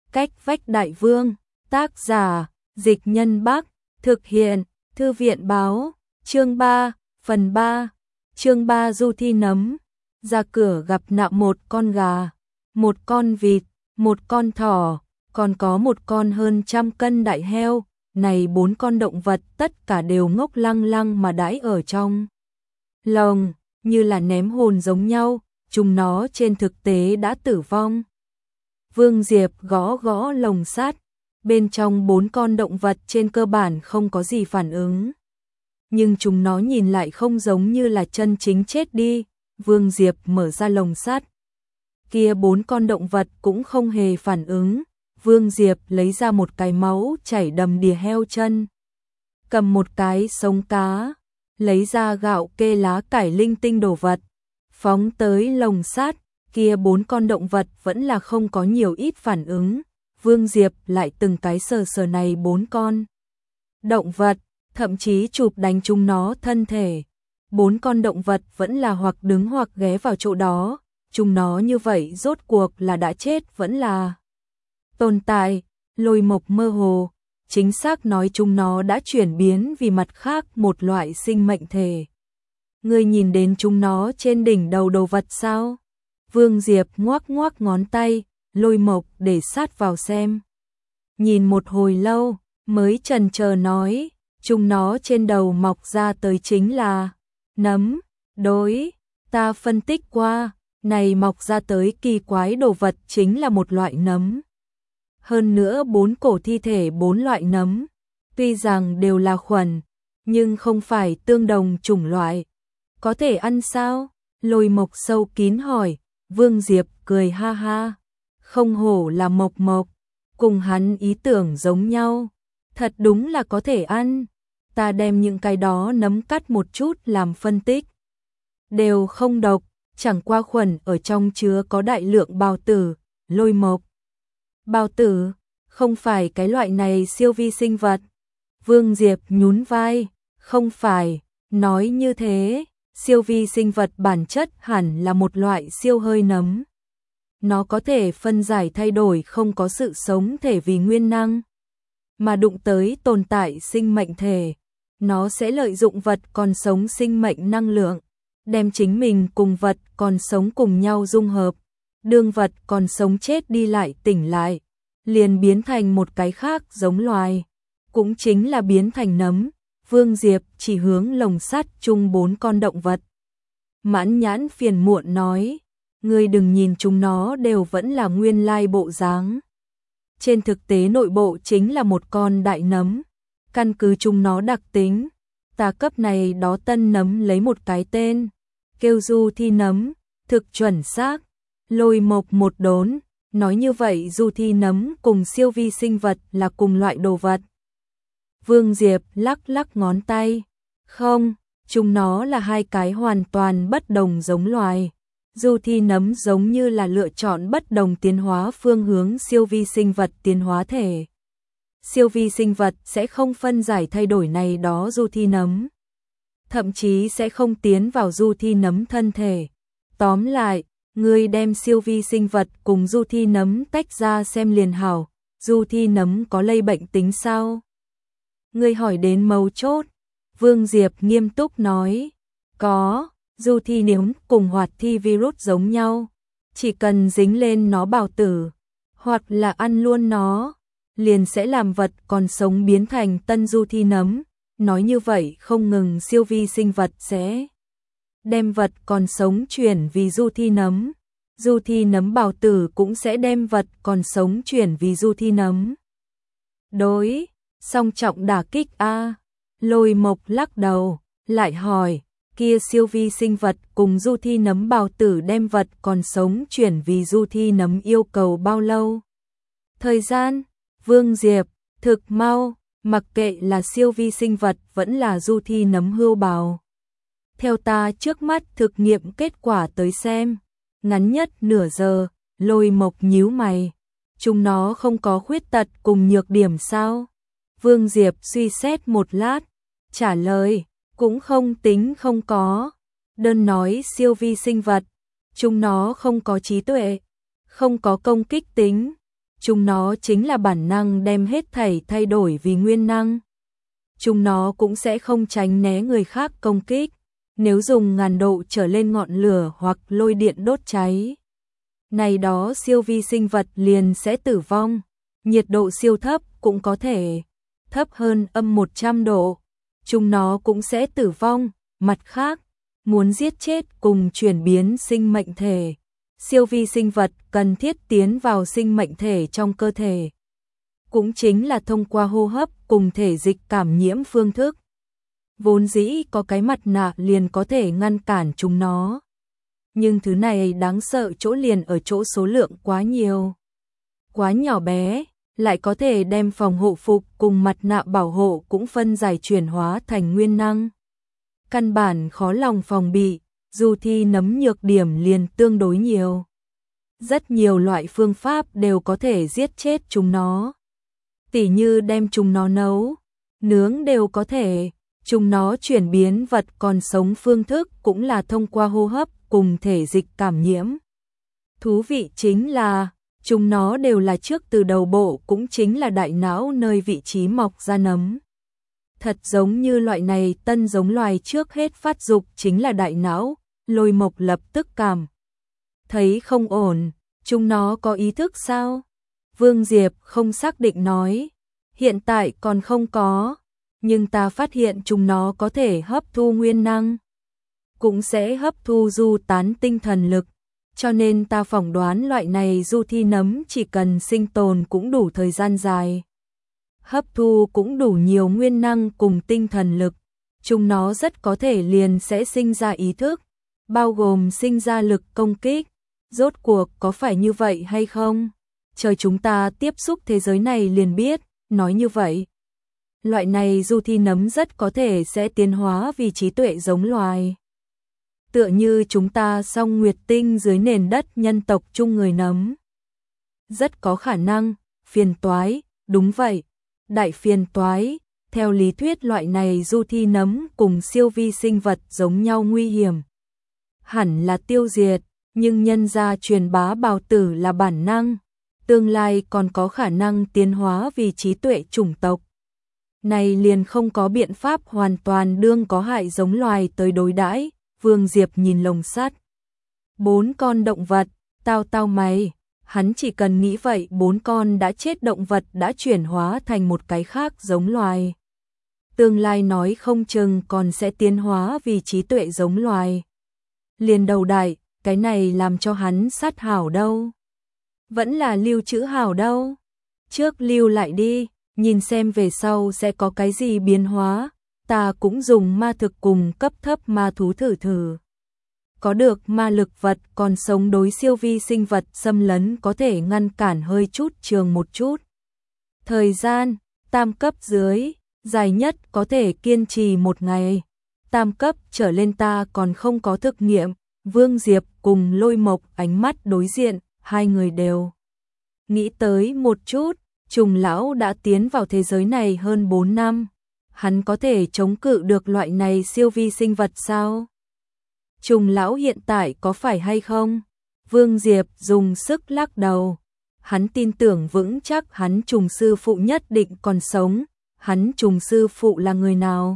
Cách vách đại vương, tác giả, Dịch Nhân Bắc, thực hiện, Thư viện báo, chương 3, phần 3, chương 3 Du Thi Nấm. Ra cửa gặp nạo một con gà, một con vịt, một con thỏ, còn có một con hơn 100 cân đại heo. Này 4 con động vật tất cả đều ngốc lăng lăng mà đãi ở trong lồng, như là ném hồn giống nhau, chúng nó trên thực tế đã tử vong. Vương Diệp gõ gõ lồng sắt, bên trong 4 con động vật trên cơ bản không có gì phản ứng. Nhưng chúng nó nhìn lại không giống như là chân chính chết đi. Vương Diệp mở ra lồng sắt, kia 4 con động vật cũng không hề phản ứng. Vương Diệp lấy ra một cái máu chảy đầm đìa heo chân, cầm một cái sống cá, lấy ra gạo kê lá cải linh tinh đồ vật, phóng tới lồng sắt, kia 4 con động vật vẫn là không có nhiều ít phản ứng. Vương Diệp lại từng cái sờ sờ này 4 con động vật, thậm chí chụp đánh chúng nó thân thể. 4 con động vật vẫn là hoặc đứng hoặc ghé vào chỗ đó, chúng nó như vậy rốt cuộc là đã chết vẫn là tồn tại. Lôi Mộc mơ hồ, chính xác nói chúng nó đã chuyển biến vì mặt khác một loại sinh mệnh thể. Ngươi nhìn đến chúng nó trên đỉnh đầu đồ vật sao? Vương Diệp ngoắc ngoắc ngón tay, Lôi Mộc để sát vào xem. Nhìn một hồi lâu, mới chần chờ nói, chúng nó trên đầu mọc ra tới chính là nấm. Đối, ta phân tích qua, này mọc ra tới kỳ quái đồ vật chính là một loại nấm. Hơn nữa 4 cổ thi thể 4 loại nấm, tuy rằng đều là khuẩn, nhưng không phải tương đồng chủng loại. Có thể ăn sao? Lôi Mộc sâu kín hỏi. Vương Diệp cười ha ha, không hổ là Mộc Mộc, cùng hắn ý tưởng giống nhau, thật đúng là có thể ăn. Ta đem những cái đó nấm cắt một chút làm phân tích, đều không độc, chẳng qua khuẩn ở trong chứa có đại lượng bào tử. Lôi Mộc, bào tử, không phải cái loại này siêu vi sinh vật. Vương Diệp nhún vai, không phải, nói như thế, siêu vi sinh vật bản chất hẳn là một loại siêu hơi nấm. Nó có thể phân giải thay đổi không có sự sống thể vì nguyên năng, mà đụng tới tồn tại sinh mệnh thể, nó sẽ lợi dụng vật còn sống sinh mệnh năng lượng, đem chính mình cùng vật còn sống cùng nhau dung hợp. Đương vật còn sống chết đi lại tỉnh lại, liền biến thành một cái khác giống loài, cũng chính là biến thành nấm. Vương Diệp chỉ hướng lồng sắt chung 4 con động vật. Mãn Nhãn phiền muộn nói, ngươi đừng nhìn chúng nó đều vẫn là nguyên lai bộ dáng. Trên thực tế nội bộ chính là một con đại nấm. Căn cứ chúng nó đặc tính, ta cấp này đó tân nấm lấy một cái tên, kêu Du Thi Nấm, thực chuẩn xác. Lôi Mộc một đốn, nói như vậy Du Thi Nấm cùng siêu vi sinh vật là cùng loại đồ vật. Vương Diệp lắc lắc ngón tay, không, chúng nó là hai cái hoàn toàn bất đồng giống loài. Du Thi Nấm giống như là lựa chọn bất đồng tiến hóa phương hướng siêu vi sinh vật tiến hóa thể. Siêu vi sinh vật sẽ không phân giải thay đổi này đó Du Thi Nấm, thậm chí sẽ không tiến vào Du Thi Nấm thân thể. Tóm lại, ngươi đem siêu vi sinh vật cùng Du Thi Nấm tách ra xem liền hảo. Du Thi Nấm có lây bệnh tính sao? Ngươi hỏi đến mấu chốt. Vương Diệp nghiêm túc nói, có. Du Thi Nấm cùng hoạt thi virus giống nhau, chỉ cần dính lên nó bào tử, hoặc là ăn luôn nó, liền sẽ làm vật còn sống biến thành tân Du Thi Nấm. Nói như vậy không ngừng siêu vi sinh vật sẽ đem vật còn sống chuyển vì Du Thi Nấm. Du Thi Nấm bào tử cũng sẽ đem vật còn sống chuyển vì Du Thi Nấm. Đối, song trọng đả kích a. Lôi Mộc lắc đầu, lại hỏi, kia siêu vi sinh vật cùng Du Thi Nấm bào tử đem vật còn sống chuyển vì Du Thi Nấm yêu cầu bao lâu? Thời gian? Vương Diệp, thực mau, mặc kệ là siêu vi sinh vật vẫn là Du Thi Nấm hưu bào. Theo ta trước mắt thực nghiệm kết quả tới xem, ngắn nhất nửa giờ. Lôi Mộc nhíu mày, chúng nó không có khuyết tật cùng nhược điểm sao? Vương Diệp suy xét một lát, trả lời, cũng không tính không có. Đơn nói siêu vi sinh vật, chúng nó không có trí tuệ, không có công kích tính, Chúng nó chính là bản năng đem hết thảy thay đổi vì nguyên năng. Chúng nó cũng sẽ không tránh né người khác công kích, nếu dùng ngàn độ trở lên ngọn lửa hoặc lôi điện đốt cháy. Này đó siêu vi sinh vật liền sẽ tử vong, nhiệt độ siêu thấp cũng có thể thấp hơn -100 độ, chúng nó cũng sẽ tử vong. Mặt khác, muốn giết chết cùng chuyển biến sinh mệnh thể, siêu vi sinh vật cần thiết tiến vào sinh mệnh thể trong cơ thể. Cũng chính là thông qua hô hấp cùng thể dịch cảm nhiễm phương thức. Vốn dĩ có cái mặt nạ liền có thể ngăn cản chúng nó. Nhưng thứ này đáng sợ chỗ liền ở chỗ số lượng quá nhiều, quá nhỏ bé, lại có thể đem phòng hộ phục cùng mặt nạ bảo hộ cũng phân giải chuyển hóa thành nguyên năng. Căn bản khó lòng phòng bị, dù thi nấm nhược điểm liền tương đối nhiều. Rất nhiều loại phương pháp đều có thể giết chết chúng nó. Tỉ như đem chúng nó nấu, nướng đều có thể. Chúng nó chuyển biến vật còn sống phương thức cũng là thông qua hô hấp cùng thể dịch cảm nhiễm. Thú vị chính là, chúng nó đều là trước từ đầu bộ cũng chính là đại não nơi vị trí mọc ra nấm. Thật giống như loại này tân giống loài trước hết phát dục chính là đại não, Lôi Mộc lập tức cảm thấy không ổn, chúng nó có ý thức sao? Vương Diệp không xác định nói, hiện tại còn không có, nhưng ta phát hiện chúng nó có thể hấp thu nguyên năng, cũng sẽ hấp thu du tán tinh thần lực, cho nên ta phỏng đoán loại này du thi nấm chỉ cần sinh tồn cũng đủ thời gian dài, hấp thu cũng đủ nhiều nguyên năng cùng tinh thần lực, chúng nó rất có thể liền sẽ sinh ra ý thức, bao gồm sinh ra lực công kích. Rốt cuộc có phải như vậy hay không? Chờ chúng ta tiếp xúc thế giới này liền biết, nói như vậy. Loại này du thi nấm rất có thể sẽ tiến hóa vì trí tuệ giống loài. Tựa như chúng ta song nguyệt tinh dưới nền đất nhân tộc chung người nấm. Rất có khả năng, phiền toái, đúng vậy, đại phiền toái. Theo lý thuyết loại này du thi nấm cùng siêu vi sinh vật giống nhau nguy hiểm. Hẳn là tiêu diệt, nhưng nhân gia truyền bá bào tử là bản năng. Tương lai còn có khả năng tiến hóa vì trí tuệ chủng tộc. Này liền không có biện pháp hoàn toàn đương có hại giống loài tới đối đãi. Vương Diệp nhìn lồng sắt. 4 con động vật, tao mày, hắn chỉ cần nghĩ vậy 4 con đã chết động vật đã chuyển hóa thành một cái khác giống loài. Tương lai nói không chừng còn sẽ tiến hóa vì trí tuệ giống loài. Liền đầu đại, cái này làm cho hắn sát hảo đâu. Vẫn là lưu trữ hảo đâu. Trước lưu lại đi, nhìn xem về sau sẽ có cái gì biến hóa. Ta cũng dùng ma thực cùng cấp thấp ma thú thử. Có được ma lực vật còn sống đối siêu vi sinh vật xâm lấn có thể ngăn cản hơi chút trường một chút. Thời gian, tam cấp dưới, dài nhất có thể kiên trì 1 ngày. Tam cấp trở lên ta còn không có thực nghiệm. Vương Diệp cùng Lôi Mộc ánh mắt đối diện, hai người đều nghĩ tới một chút, Trùng lão đã tiến vào thế giới này hơn 4 năm. Hắn có thể chống cự được loại này siêu vi sinh vật sao? Trùng lão hiện tại có phải hay không? Vương Diệp dùng sức lắc đầu. Hắn tin tưởng vững chắc hắn trùng sư phụ nhất định còn sống. Hắn trùng sư phụ là người nào?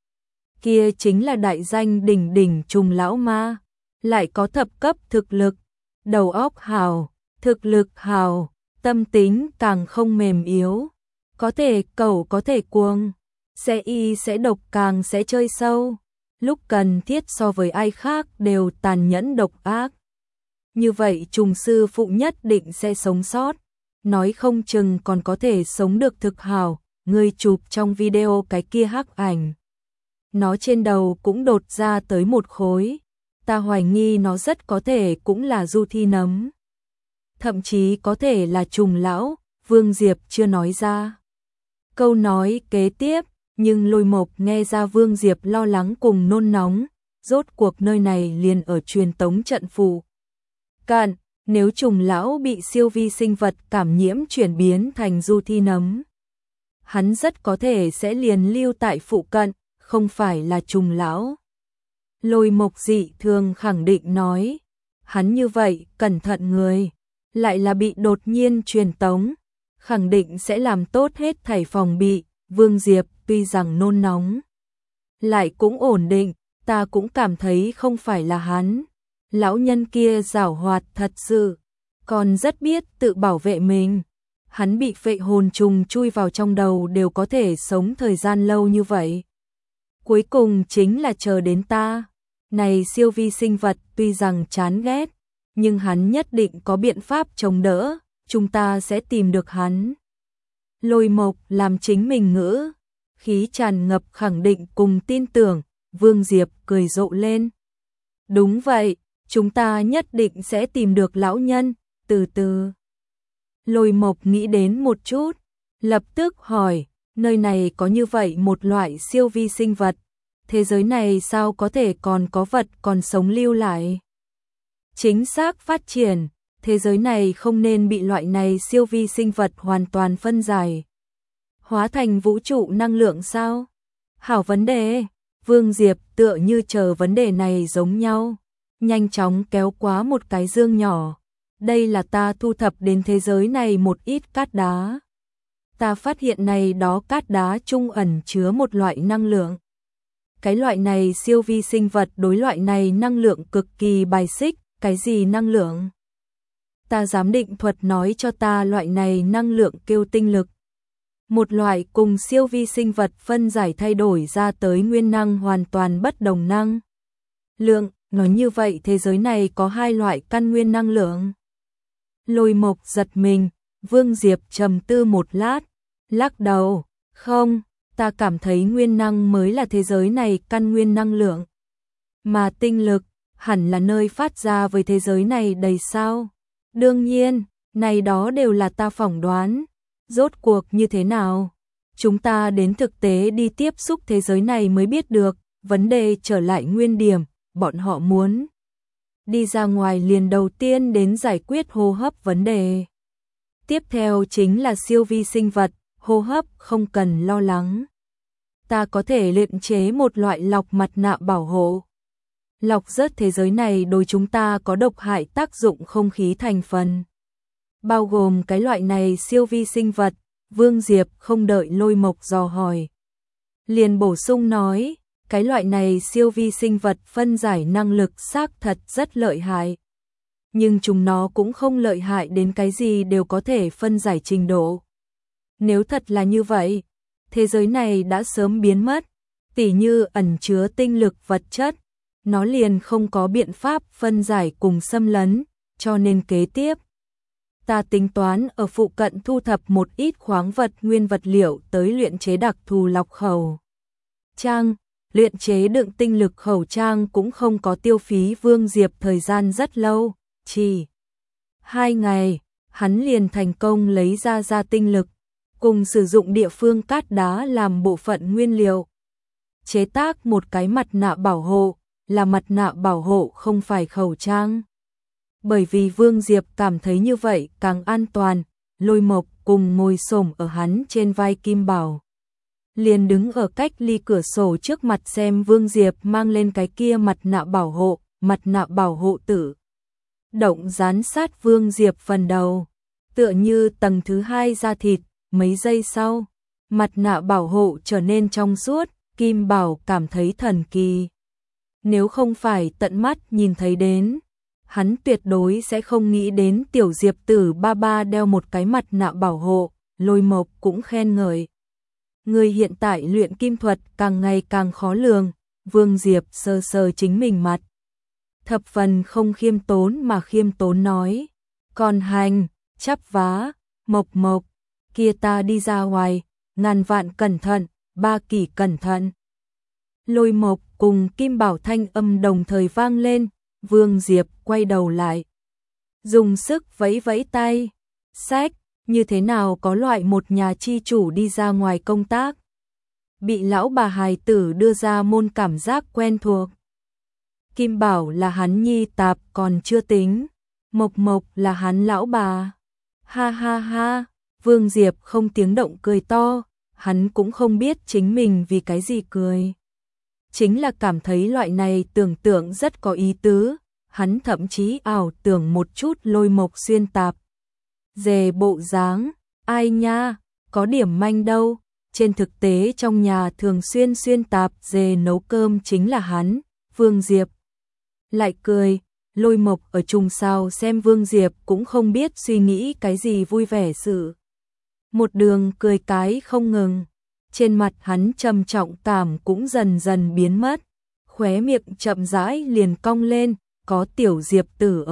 Kia chính là đại danh đỉnh đỉnh trùng lão ma. Lại có thập cấp thực lực. Đầu óc hào, thực lực hào, tâm tính càng không mềm yếu. Có thể cẩu có thể cuồng. Sẽ y sẽ độc càng sẽ chơi sâu. Lúc cần thiết so với ai khác đều tàn nhẫn độc ác. Như vậy trùng sư phụ nhất định sẽ sống sót. Nói không chừng còn có thể sống được thực hảo. Người chụp trong video cái kia hắc ảnh. Nó trên đầu cũng đột ra tới một khối. Ta hoài nghi nó rất có thể cũng là du thi nấm. Thậm chí có thể là trùng lão. Vương Diệp chưa nói ra câu nói kế tiếp. Nhưng Lôi Mộc nghe ra Vương Diệp lo lắng cùng nôn nóng, rốt cuộc nơi này liền ở truyền tống trận phù cận, nếu trùng lão bị siêu vi sinh vật cảm nhiễm chuyển biến thành du thi nấm. Hắn rất có thể sẽ liền lưu tại phụ cận, không phải là trùng lão. Lôi Mộc dị thường khẳng định nói, hắn như vậy, cẩn thận người. lại là bị đột nhiên truyền tống, khẳng định sẽ làm tốt hết thảy phòng bị. Vương Diệp tuy rằng nôn nóng, lại cũng ổn định, ta cũng cảm thấy không phải là hắn. Lão nhân kia giảo hoạt thật sự, còn rất biết tự bảo vệ mình. Hắn bị phệ hồn trùng chui vào trong đầu đều có thể sống thời gian lâu như vậy. Cuối cùng chính là chờ đến ta. Này siêu vi sinh vật tuy rằng chán ghét, nhưng hắn nhất định có biện pháp chống đỡ, chúng ta sẽ tìm được hắn. Lôi Mộc làm chính mình ngữ, khí tràn ngập khẳng định cùng tin tưởng. Vương Diệp cười rộ lên. Đúng vậy, chúng ta nhất định sẽ tìm được lão nhân, từ từ. Lôi Mộc nghĩ đến một chút, lập tức hỏi, nơi này có như vậy một loại siêu vi sinh vật, thế giới này sao có thể còn có vật còn sống lưu lại? Chính xác phát triển, thế giới này không nên bị loại này siêu vi sinh vật hoàn toàn phân giải. Hóa thành vũ trụ năng lượng sao? Hảo vấn đề. Vương Diệp tựa như chờ vấn đề này giống nhau, nhanh chóng kéo quá một cái dương nhỏ. Đây là ta thu thập đến thế giới này một ít cát đá. Ta phát hiện này đó cát đá trung ẩn chứa một loại năng lượng. Cái loại này siêu vi sinh vật đối loại này năng lượng cực kỳ bài xích. Cái gì năng lượng? Ta giám định thuật nói cho ta loại này năng lượng kêu tinh lực. Một loại cùng siêu vi sinh vật phân giải thay đổi ra tới nguyên năng hoàn toàn bất đồng năng lượng. Nói như vậy thế giới này có hai loại căn nguyên năng lượng. Lôi Mộc giật mình, Vương Diệp trầm tư một lát, lắc đầu, không, ta cảm thấy nguyên năng mới là thế giới này căn nguyên năng lượng. Mà tinh lực, hẳn là nơi phát ra với thế giới này đầy sao. Đương nhiên, này đó đều là ta phỏng đoán. Rốt cuộc như thế nào? Chúng ta đến thực tế đi tiếp xúc thế giới này mới biết được. Vấn đề trở lại nguyên điểm, bọn họ muốn đi ra ngoài liền đầu tiên đến giải quyết hô hấp vấn đề. Tiếp theo chính là siêu vi sinh vật, hô hấp không cần lo lắng. Ta có thể luyện chế một loại lọc mặt nạ bảo hộ. Lọc rớt thế giới này đối chúng ta có độc hại tác dụng không khí thành phần. Bao gồm cái loại này siêu vi sinh vật. Vương Diệp không đợi Lôi Mộc dò hỏi, liền bổ sung nói, cái loại này siêu vi sinh vật phân giải năng lực xác thật rất lợi hại. Nhưng chúng nó cũng không lợi hại đến cái gì đều có thể phân giải trình độ. Nếu thật là như vậy, thế giới này đã sớm biến mất, tỉ như ẩn chứa tinh lực vật chất, nó liền không có biện pháp phân giải cùng xâm lấn, cho nên kế tiếp. Ta tính toán ở phụ cận thu thập một ít khoáng vật nguyên vật liệu tới luyện chế đặc thù lọc khẩu trang. Luyện chế đựng tinh lực khẩu trang cũng không có tiêu phí Vương Diệp thời gian rất lâu, chỉ 2 ngày, hắn liền thành công lấy ra tinh lực, cùng sử dụng địa phương cát đá làm bộ phận nguyên liệu. Chế tác một cái mặt nạ bảo hộ, là mặt nạ bảo hộ không phải khẩu trang. Bởi vì Vương Diệp cảm thấy như vậy càng an toàn, Lôi Mộc cùng ngồi xổm ở hắn trên vai Kim Bảo. Liền đứng ở cách ly cửa sổ trước mặt xem Vương Diệp mang lên cái kia mặt nạ bảo hộ tử. Động dán sát Vương Diệp phần đầu, tựa như tầng thứ 2 da thịt, mấy giây sau, mặt nạ bảo hộ trở nên trong suốt, Kim Bảo cảm thấy thần kỳ. Nếu không phải tận mắt nhìn thấy đến, hắn tuyệt đối sẽ không nghĩ đến tiểu Diệp tử ba ba đeo một cái mặt nạ bảo hộ. Lôi Mộc cũng khen ngợi. Người hiện tại luyện kim thuật càng ngày càng khó lường. Vương Diệp sờ sờ chính mình mặt, thập phần không khiêm tốn mà khiêm tốn nói, còn Hành, chắp vá, Mộc, kia ta đi ra ngoài, ngàn vạn cẩn thận, ba kỷ cẩn thận. Lôi Mộc cùng Kim Bảo thanh âm đồng thời vang lên. Vương Diệp quay đầu lại, dùng sức vẫy vẫy tay, sách, như thế nào có loại một nhà chi chủ đi ra ngoài công tác. Bị lão bà hài tử đưa ra môn cảm giác quen thuộc. Kim Bảo là hắn nhi tạp còn chưa tính, Mộc là hắn lão bà. Ha ha ha, Vương Diệp không tiếng động cười to, hắn cũng không biết chính mình vì cái gì cười. Chính là cảm thấy loại này tưởng tượng rất có ý tứ, hắn thậm chí ảo tưởng một chút Lôi Mộc xuyên tạp, dề bộ dáng, ai nha, có điểm manh đâu. Trên thực tế trong nhà thường xuyên xuyên tạp dề nấu cơm chính là hắn, Vương Diệp. Lại cười, Lôi Mộc ở chung sao xem Vương Diệp cũng không biết suy nghĩ cái gì vui vẻ sự. Một đường cười cái không ngừng, trên mặt hắn trầm trọng cảm cũng dần dần biến mất, khóe miệng chậm rãi liền cong lên, có tiểu Diệp tử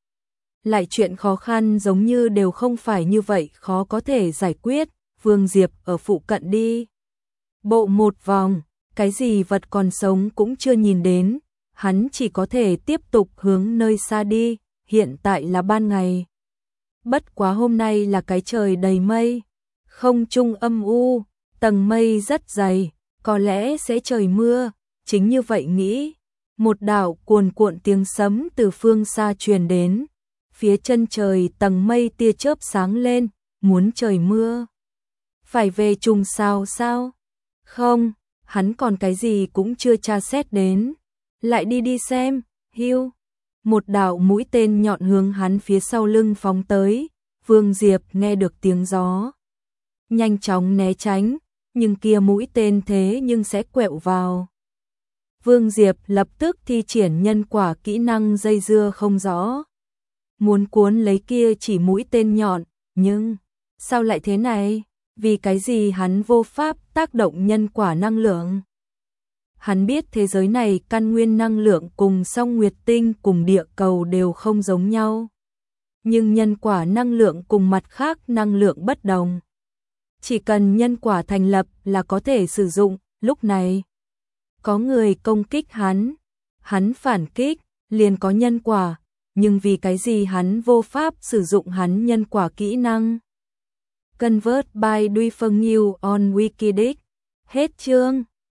lại chuyện khó khăn giống như đều không phải như vậy khó có thể giải quyết. Vương Diệp ở phụ cận đi bộ một vòng, cái gì vật còn sống cũng chưa nhìn đến, hắn chỉ có thể tiếp tục hướng nơi xa đi, hiện tại là ban ngày. Bất quá hôm nay là cái trời đầy mây, không trung âm u, tầng mây rất dày, có lẽ sẽ trời mưa, chính như vậy nghĩ. Một đạo cuồn cuộn tiếng sấm từ phương xa truyền đến, phía chân trời tầng mây tia chớp sáng lên, muốn trời mưa. Phải về trùng sao sao? Không, hắn còn cái gì cũng chưa tra xét đến. Lại đi xem, hưu. Một đạo mũi tên nhọn hướng hắn phía sau lưng phóng tới. Vương Diệp nghe được tiếng gió, nhanh chóng né tránh, nhưng kia mũi tên thế nhưng sẽ quẹo vào. Vương Diệp lập tức thi triển nhân quả kỹ năng dây dưa không rõ, muốn cuốn lấy kia chỉ mũi tên nhọn, nhưng sao lại thế này? Vì cái gì hắn vô pháp tác động nhân quả năng lượng? Hắn biết thế giới này căn nguyên năng lượng cùng song nguyệt tinh cùng địa cầu đều không giống nhau. Nhưng nhân quả năng lượng cùng mặt khác năng lượng bất đồng. Chỉ cần nhân quả thành lập là có thể sử dụng. Lúc này có người công kích hắn phản kích, liền có nhân quả. Nhưng vì cái gì hắn vô pháp sử dụng hắn nhân quả kỹ năng? Convert by Duy Phân New on Wikidic. Hết chương.